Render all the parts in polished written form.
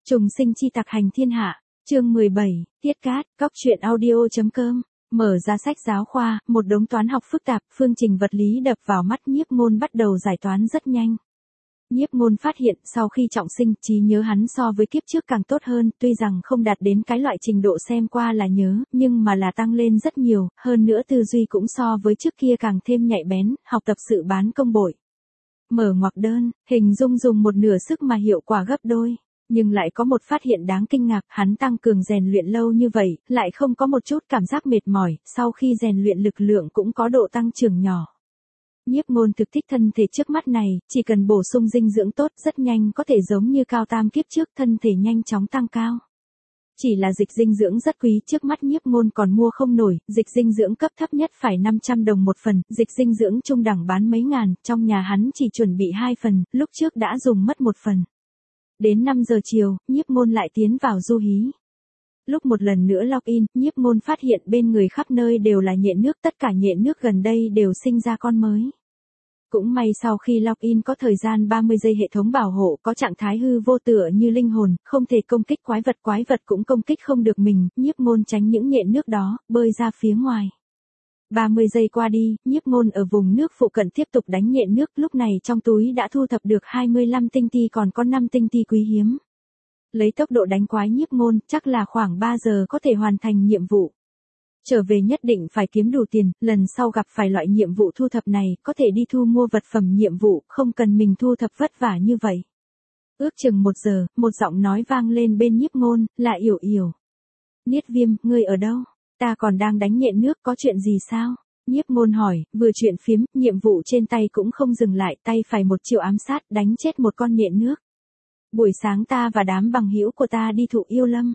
Trùng sinh chi tặc hành thiên hạ, chương 17, Tiết Cát, Cóc truyện audio.com, mở ra sách giáo khoa, một đống toán học phức tạp, phương trình vật lý đập vào mắt Nhiếp Ngôn bắt đầu giải toán rất nhanh. Nhiếp Ngôn phát hiện sau khi trọng sinh, trí nhớ hắn so với kiếp trước càng tốt hơn, tuy rằng không đạt đến cái loại trình độ xem qua là nhớ, nhưng mà là tăng lên rất nhiều, hơn nữa tư duy cũng so với trước kia càng thêm nhạy bén, học tập sự bán công bội. Mở ngoặc đơn, hình dung dùng một nửa sức mà hiệu quả gấp đôi. Nhưng lại có một phát hiện đáng kinh ngạc, hắn tăng cường rèn luyện lâu như vậy, lại không có một chút cảm giác mệt mỏi, sau khi rèn luyện lực lượng cũng có độ tăng trưởng nhỏ. Nhiếp Ngôn thực thích thân thể trước mắt này, chỉ cần bổ sung dinh dưỡng tốt rất nhanh có thể giống như Cao Tam kiếp trước thân thể nhanh chóng tăng cao. Chỉ là dịch dinh dưỡng rất quý, trước mắt Nhiếp Ngôn còn mua không nổi, dịch dinh dưỡng cấp thấp nhất phải 500 đồng một phần, dịch dinh dưỡng trung đẳng bán mấy ngàn, trong nhà hắn chỉ chuẩn bị 2 phần, lúc trước đã dùng mất một phần. Đến 5 giờ chiều, Nhiếp Ngôn lại tiến vào du hí. Lúc một lần nữa login, Nhiếp Ngôn phát hiện bên người khắp nơi đều là nhện nước, tất cả nhện nước gần đây đều sinh ra con mới. Cũng may sau khi login có thời gian 30 giây hệ thống bảo hộ có trạng thái hư vô tựa như linh hồn, không thể công kích quái vật cũng công kích không được mình, Nhiếp Ngôn tránh những nhện nước đó, bơi ra phía ngoài. 30 giây qua đi, Nhiếp Ngôn ở vùng nước phụ cận tiếp tục đánh nhện nước, lúc này trong túi đã thu thập được 25 tinh ti còn có 5 tinh ti quý hiếm. Lấy tốc độ đánh quái Nhiếp Ngôn, chắc là khoảng 3 giờ có thể hoàn thành nhiệm vụ. Trở về nhất định phải kiếm đủ tiền, lần sau gặp phải loại nhiệm vụ thu thập này, có thể đi thu mua vật phẩm nhiệm vụ, không cần mình thu thập vất vả như vậy. Ước chừng 1 giờ, một giọng nói vang lên bên Nhiếp Ngôn, là Yểu Yểu. Niết Viêm, ngươi ở đâu? Ta còn đang đánh nhện nước, có chuyện gì sao? Nhiếp Ngôn hỏi, vừa chuyện phiếm, nhiệm vụ trên tay cũng không dừng lại, tay phải một chiêu ám sát, đánh chết một con nhện nước. Buổi sáng ta và đám bằng hữu của ta đi thụ yêu lâm.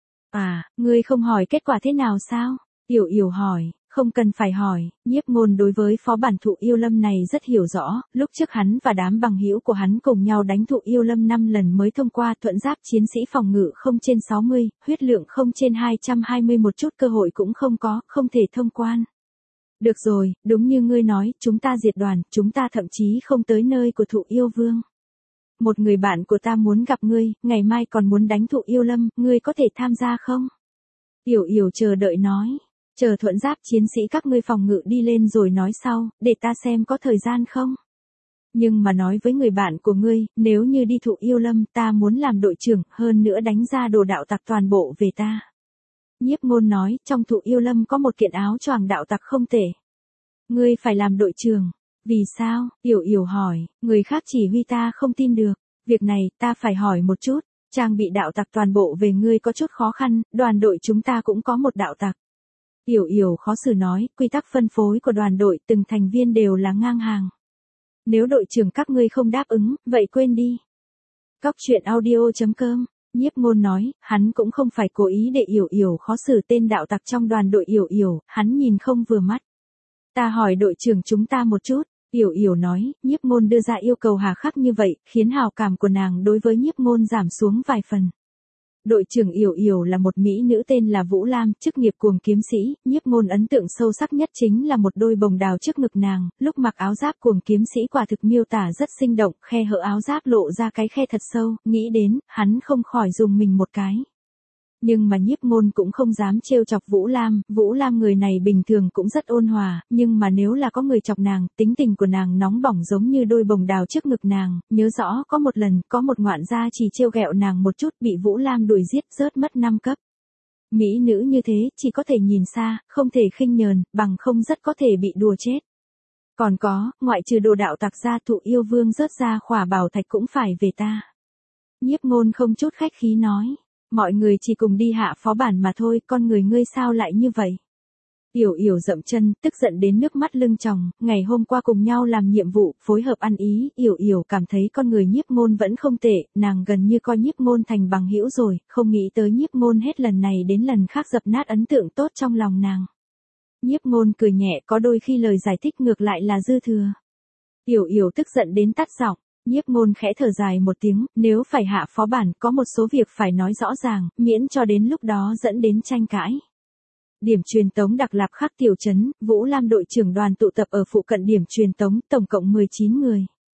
À, ngươi không hỏi kết quả thế nào sao? Yểu Yểu hỏi, không cần phải hỏi, Nhiếp Ngôn đối với phó bản thụ yêu lâm này rất hiểu rõ, lúc trước hắn và đám bằng hữu của hắn cùng nhau đánh thụ yêu lâm 5 lần mới thông qua, thuận giáp chiến sĩ phòng ngự không trên 60, huyết lượng không trên 220, một chút cơ hội cũng không có, không thể thông quan. Được rồi, đúng như ngươi nói, chúng ta diệt đoàn, chúng ta thậm chí không tới nơi của thụ yêu vương. Một người bạn của ta muốn gặp ngươi, ngày mai còn muốn đánh thụ yêu lâm, ngươi có thể tham gia không? Yểu Yểu chờ đợi nói. Chờ thuận giáp chiến sĩ các ngươi phòng ngự đi lên rồi nói sau, để ta xem có thời gian không. Nhưng mà nói với người bạn của ngươi, nếu như đi thụ yêu lâm ta muốn làm đội trưởng, hơn nữa đánh ra đồ đạo tặc toàn bộ về ta. Nhiếp Ngôn nói, trong thụ yêu lâm có một kiện áo choàng đạo tặc không tệ. Ngươi phải làm đội trưởng. Vì sao? Yểu Yểu hỏi, người khác chỉ huy ta không tin được. Việc này, ta phải hỏi một chút, trang bị đạo tặc toàn bộ về ngươi có chút khó khăn, đoàn đội chúng ta cũng có một đạo tặc. Yểu Yểu khó xử nói, quy tắc phân phối của đoàn đội từng thành viên đều là ngang hàng. Nếu đội trưởng các ngươi không đáp ứng, vậy quên đi. Cóc truyện audio.com, Nhiếp Ngôn nói, hắn cũng không phải cố ý để Yểu Yểu khó xử tên đạo tặc trong đoàn đội Yểu Yểu, hắn nhìn không vừa mắt. Ta hỏi đội trưởng chúng ta một chút, Yểu Yểu nói, Nhiếp Ngôn đưa ra yêu cầu hà khắc như vậy, khiến hào cảm của nàng đối với Nhiếp Ngôn giảm xuống vài phần. Đội trưởng Yểu Yểu là một mỹ nữ tên là Vũ Lam, chức nghiệp cuồng kiếm sĩ, Nhiếp Ngôn ấn tượng sâu sắc nhất chính là một đôi bồng đào trước ngực nàng, lúc mặc áo giáp cuồng kiếm sĩ quả thực miêu tả rất sinh động, khe hở áo giáp lộ ra cái khe thật sâu, nghĩ đến, hắn không khỏi dùng mình một cái. Nhưng mà Nhiếp Ngôn cũng không dám trêu chọc Vũ Lam người này bình thường cũng rất ôn hòa, nhưng mà nếu là có người chọc nàng, tính tình của nàng nóng bỏng giống như đôi bồng đào trước ngực nàng, nhớ rõ có một lần, có một ngoạn gia chỉ trêu ghẹo nàng một chút bị Vũ Lam đuổi giết rớt mất 5 cấp. Mỹ nữ như thế, chỉ có thể nhìn xa, không thể khinh nhờn, bằng không rất có thể bị đùa chết. Còn có, ngoại trừ đồ đạo tặc ra thụ yêu vương rớt ra khỏa bảo thạch cũng phải về ta. Nhiếp Ngôn không chút khách khí nói. Mọi người chỉ cùng đi hạ phó bản mà thôi, con người ngươi sao lại như vậy? Yểu Yểu dậm chân, tức giận đến nước mắt lưng tròng, ngày hôm qua cùng nhau làm nhiệm vụ, phối hợp ăn ý, Yểu Yểu cảm thấy con người Nhiếp Ngôn vẫn không tệ, nàng gần như coi Nhiếp Ngôn thành bằng hữu rồi, không nghĩ tới Nhiếp Ngôn hết lần này đến lần khác dập nát ấn tượng tốt trong lòng nàng. Nhiếp Ngôn cười nhẹ, có đôi khi lời giải thích ngược lại là dư thừa. Yểu Yểu tức giận đến tắt giọng. Nhiếp Ngôn khẽ thở dài một tiếng, nếu phải hạ phó bản, có một số việc phải nói rõ ràng, miễn cho đến lúc đó dẫn đến tranh cãi. Điểm truyền tống Đặc Lạp Khắc tiểu trấn, Vũ Lam đội trưởng đoàn tụ tập ở phụ cận điểm truyền tống, tổng cộng 19 người.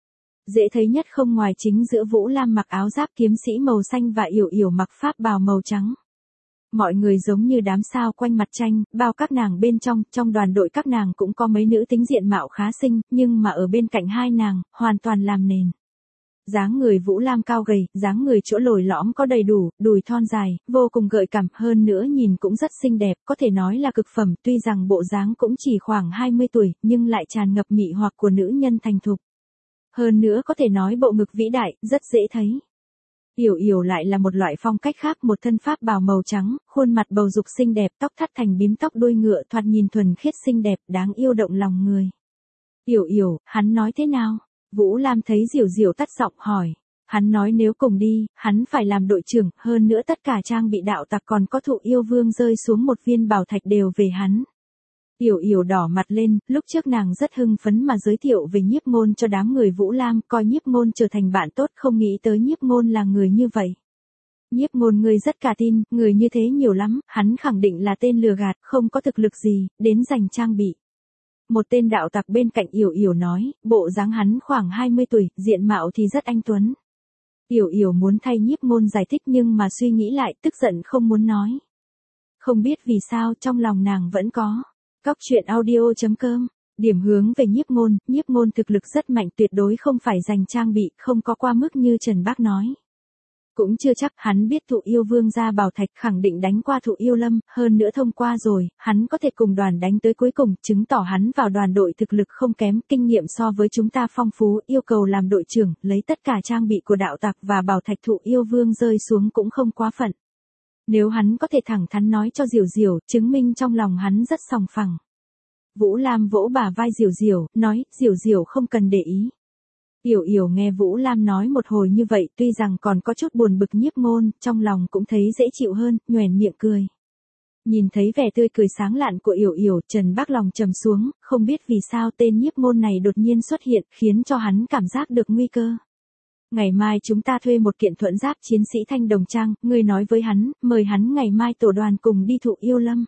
Dễ thấy nhất không ngoài chính giữa Vũ Lam mặc áo giáp kiếm sĩ màu xanh và Yểu Yểu mặc pháp bào màu trắng. Mọi người giống như đám sao quanh mặt tranh, bao các nàng bên trong đoàn đội các nàng cũng có mấy nữ tính diện mạo khá xinh, nhưng mà ở bên cạnh hai nàng, hoàn toàn làm nền. Dáng người Vũ Lam cao gầy, dáng người chỗ lồi lõm có đầy đủ, đùi thon dài, vô cùng gợi cảm, hơn nữa nhìn cũng rất xinh đẹp, có thể nói là cực phẩm, tuy rằng bộ dáng cũng chỉ khoảng 20 tuổi, nhưng lại tràn ngập mị hoặc của nữ nhân thành thục. Hơn nữa có thể nói bộ ngực vĩ đại, rất dễ thấy. Yểu Yểu lại là một loại phong cách khác, một thân pháp bào màu trắng, khuôn mặt bầu dục xinh đẹp, tóc thắt thành bím tóc đuôi ngựa, thoạt nhìn thuần khiết xinh đẹp, đáng yêu động lòng người. Yểu Yểu, hắn nói thế nào? Vũ Lam thấy Diểu Diểu tắt giọng hỏi. Hắn nói nếu cùng đi, hắn phải làm đội trưởng, hơn nữa tất cả trang bị đạo tặc còn có thụ yêu vương rơi xuống một viên bảo thạch đều về hắn. Yểu Yểu đỏ mặt lên, lúc trước nàng rất hưng phấn mà giới thiệu về Nhiếp Ngôn cho đám người Vũ Lam, coi Nhiếp Ngôn trở thành bạn tốt, không nghĩ tới Nhiếp Ngôn là người như vậy. Nhiếp Ngôn ngươi rất cả tin, người như thế nhiều lắm, hắn khẳng định là tên lừa gạt, không có thực lực gì, đến giành trang bị. Một tên đạo tặc bên cạnh Yểu Yểu nói, bộ dáng hắn khoảng 20 tuổi, diện mạo thì rất anh tuấn. Yểu Yểu muốn thay Nhiếp Ngôn giải thích nhưng mà suy nghĩ lại, tức giận không muốn nói. Không biết vì sao trong lòng nàng vẫn có. Cóc truyện audio.com. Điểm hướng về Nhiếp Ngôn thực lực rất mạnh, tuyệt đối không phải giành trang bị, không có qua mức như Trần Bác nói. Cũng chưa chắc, hắn biết thụ yêu vương ra bảo thạch, khẳng định đánh qua thụ yêu lâm, hơn nữa thông qua rồi, hắn có thể cùng đoàn đánh tới cuối cùng, chứng tỏ hắn vào đoàn đội thực lực không kém, kinh nghiệm so với chúng ta phong phú, yêu cầu làm đội trưởng, lấy tất cả trang bị của đạo tặc và bảo thạch thụ yêu vương rơi xuống cũng không quá phận. Nếu hắn có thể thẳng thắn nói cho Diểu Diểu, chứng minh trong lòng hắn rất sòng phẳng. Vũ Lam vỗ bả vai Diểu Diểu, nói, Diểu Diểu không cần để ý. Yểu Yểu nghe Vũ Lam nói một hồi như vậy, tuy rằng còn có chút buồn bực Nhiếp Ngôn, trong lòng cũng thấy dễ chịu hơn, nhoẻn miệng cười. Nhìn thấy vẻ tươi cười sáng lạn của Yểu Yểu, Trần Bác lòng trầm xuống, không biết vì sao tên Nhiếp Ngôn này đột nhiên xuất hiện, khiến cho hắn cảm giác được nguy cơ. Ngày mai chúng ta thuê một kiện thuẫn giáp chiến sĩ thanh đồng trang, ngươi nói với hắn, mời hắn ngày mai tổ đoàn cùng đi thụ yêu lâm.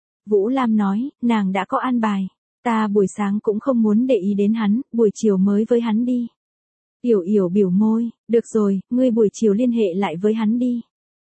Vũ Lam nói, nàng đã có an bài. Ta buổi sáng cũng không muốn để ý đến hắn, buổi chiều mới với hắn đi. Yểu Yểu biểu môi, được rồi, ngươi buổi chiều liên hệ lại với hắn đi.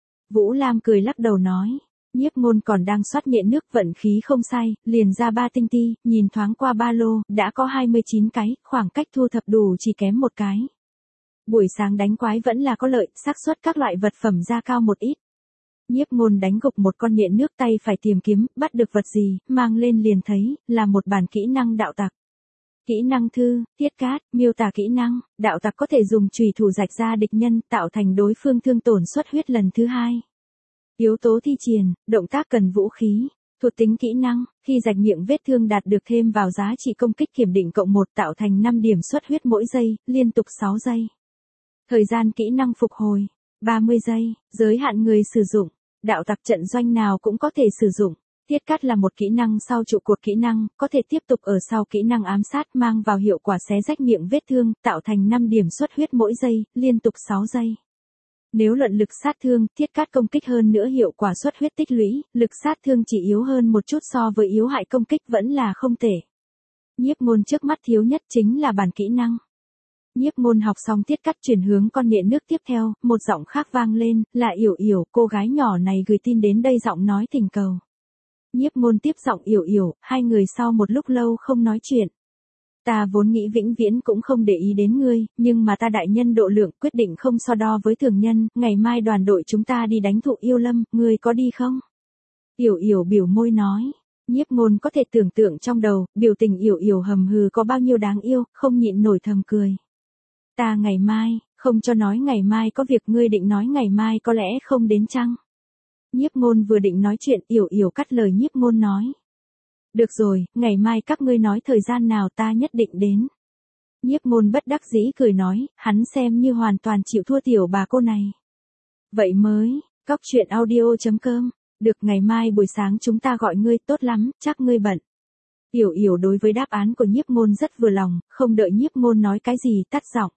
Vũ Lam cười lắc đầu nói, Nhiếp Ngôn còn đang soát nhện nước, vận khí không sai, liền ra 3 tinh ti, nhìn thoáng qua ba lô, đã có 29 cái, khoảng cách thu thập đủ chỉ kém một cái. Buổi sáng đánh quái vẫn là có lợi, xác suất các loại vật phẩm ra cao một ít. Nhiếp Ngôn đánh gục một con nhện nước, tay phải tìm kiếm, bắt được vật gì, mang lên liền thấy, là một bản kỹ năng đạo tặc. Kỹ năng thư, Thiết Cát, miêu tả kỹ năng, đạo tặc có thể dùng chùy thủ rạch ra địch nhân, tạo thành đối phương thương tổn suất huyết lần thứ 2. Yếu tố thi triển, động tác cần vũ khí. Thuộc tính kỹ năng, khi rạch miệng vết thương đạt được thêm vào giá trị công kích kiểm định cộng 1, tạo thành 5 điểm suất huyết mỗi giây, liên tục 6 giây. Thời gian kỹ năng phục hồi, 30 giây, giới hạn người sử dụng. Đạo tặc trận doanh nào cũng có thể sử dụng. Thiết Cát là một kỹ năng sau trụ cột kỹ năng, có thể tiếp tục ở sau kỹ năng ám sát, mang vào hiệu quả xé rách miệng vết thương, tạo thành 5 điểm suất huyết mỗi giây, liên tục 6 giây. Nếu luận lực sát thương, Thiết Cát công kích hơn nữa hiệu quả suất huyết tích lũy, lực sát thương chỉ yếu hơn một chút so với yếu hại công kích vẫn là không tệ. Nhiếp Ngôn trước mắt thiếu nhất chính là bản kỹ năng. Nhiếp Ngôn học xong Thiết Cát chuyển hướng con nhện nước tiếp theo, một giọng khác vang lên, là Yểu Yểu, cô gái nhỏ này gửi tin đến đây giọng nói thỉnh cầu. Nhiếp Ngôn tiếp giọng Yểu Yểu, hai người sau một lúc lâu không nói chuyện. Ta vốn nghĩ vĩnh viễn cũng không để ý đến ngươi, nhưng mà ta đại nhân độ lượng, quyết định không so đo với thường nhân, ngày mai đoàn đội chúng ta đi đánh thụ yêu lâm, ngươi có đi không? Yểu Yểu biểu môi nói. Nhiếp Ngôn có thể tưởng tượng trong đầu, biểu tình Yểu Yểu hầm hừ có bao nhiêu đáng yêu, không nhịn nổi thầm cười. Ta ngày mai, không cho nói ngày mai có việc, ngươi định nói ngày mai có lẽ không đến chăng? Nhiếp Ngôn vừa định nói chuyện, Yểu Yểu cắt lời Nhiếp Ngôn nói. Được rồi, ngày mai các ngươi nói thời gian nào ta nhất định đến. Nhiếp Ngôn bất đắc dĩ cười nói, hắn xem như hoàn toàn chịu thua tiểu bà cô này. Vậy mới, cóc truyện audio.com, được ngày mai buổi sáng chúng ta gọi ngươi, tốt lắm, chắc ngươi bận. Yểu Yểu đối với đáp án của Nhiếp Ngôn rất vừa lòng, không đợi Nhiếp Ngôn nói cái gì tắt giọng.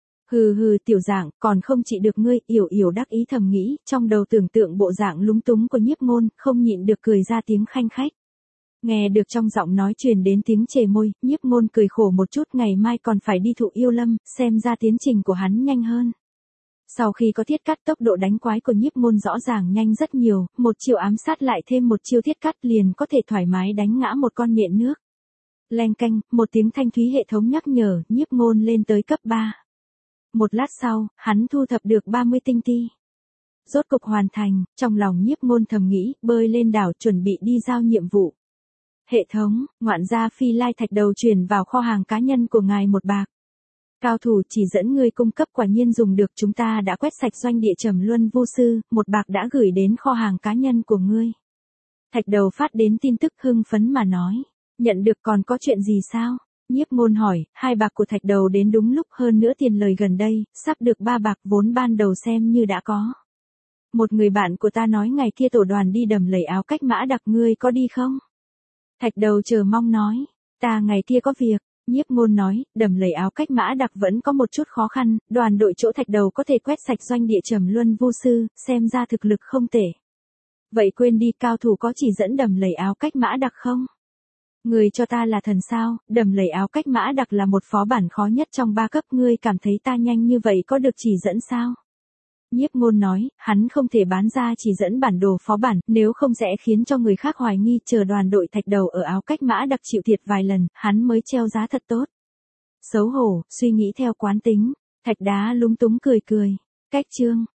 Hừ hừ tiểu dạng, còn không trị được ngươi, Yểu Yểu đắc ý thầm nghĩ, trong đầu tưởng tượng bộ dạng lúng túng của Nhiếp Ngôn, không nhịn được cười ra tiếng khanh khách. Nghe được trong giọng nói truyền đến tiếng chề môi, Nhiếp Ngôn cười khổ một chút, ngày mai còn phải đi thụ yêu lâm, xem ra tiến trình của hắn nhanh hơn. Sau khi có thiết cắt, tốc độ đánh quái của Nhiếp Ngôn rõ ràng nhanh rất nhiều, một chiêu ám sát lại thêm một chiêu thiết cắt liền có thể thoải mái đánh ngã một con nhện nước. Leng keng, một tiếng thanh thúy hệ thống nhắc nhở, Nhiếp Ngôn lên tới cấp 3. Một lát sau, hắn thu thập được 30 tinh ti. Rốt cục hoàn thành, trong lòng Nhiếp Ngôn thầm nghĩ, bơi lên đảo chuẩn bị đi giao nhiệm vụ. Hệ thống, ngoạn gia Phi Lai thạch đầu chuyển vào kho hàng cá nhân của ngài 1 bạc. Cao thủ chỉ dẫn ngươi cung cấp quả nhiên dùng được, chúng ta đã quét sạch doanh địa Trầm Luân Vu Sư, 1 bạc đã gửi đến kho hàng cá nhân của ngươi. Thạch đầu phát đến tin tức hưng phấn mà nói, nhận được còn có chuyện gì sao? Nhiếp Ngôn hỏi, 2 bạc của thạch đầu đến đúng lúc, hơn nữa tiền lời gần đây, sắp được 3 bạc, vốn ban đầu xem như đã có. Một người bạn của ta nói ngày kia tổ đoàn đi đầm lầy áo cách mã đặc, ngươi có đi không? Thạch đầu chờ mong nói, ta ngày kia có việc. Nhiếp Ngôn nói, đầm lầy áo cách mã đặc vẫn có một chút khó khăn, đoàn đội chỗ thạch đầu có thể quét sạch doanh địa Trầm Luân Vu Sư, xem ra thực lực không tệ. Vậy quên đi, cao thủ có chỉ dẫn đầm lầy áo cách mã đặc không? Người cho ta là thần sao? Đầm lầy áo cách mã đặc là một phó bản khó nhất trong 3 cấp, ngươi cảm thấy ta nhanh như vậy có được chỉ dẫn sao? Nhiếp Ngôn nói, hắn không thể bán ra chỉ dẫn bản đồ phó bản, nếu không sẽ khiến cho người khác hoài nghi, chờ đoàn đội thạch đầu ở áo cách mã đặc chịu thiệt vài lần, hắn mới treo giá thật tốt. Xấu hổ, suy nghĩ theo quán tính, thạch đá lúng túng cười cười. Cách chương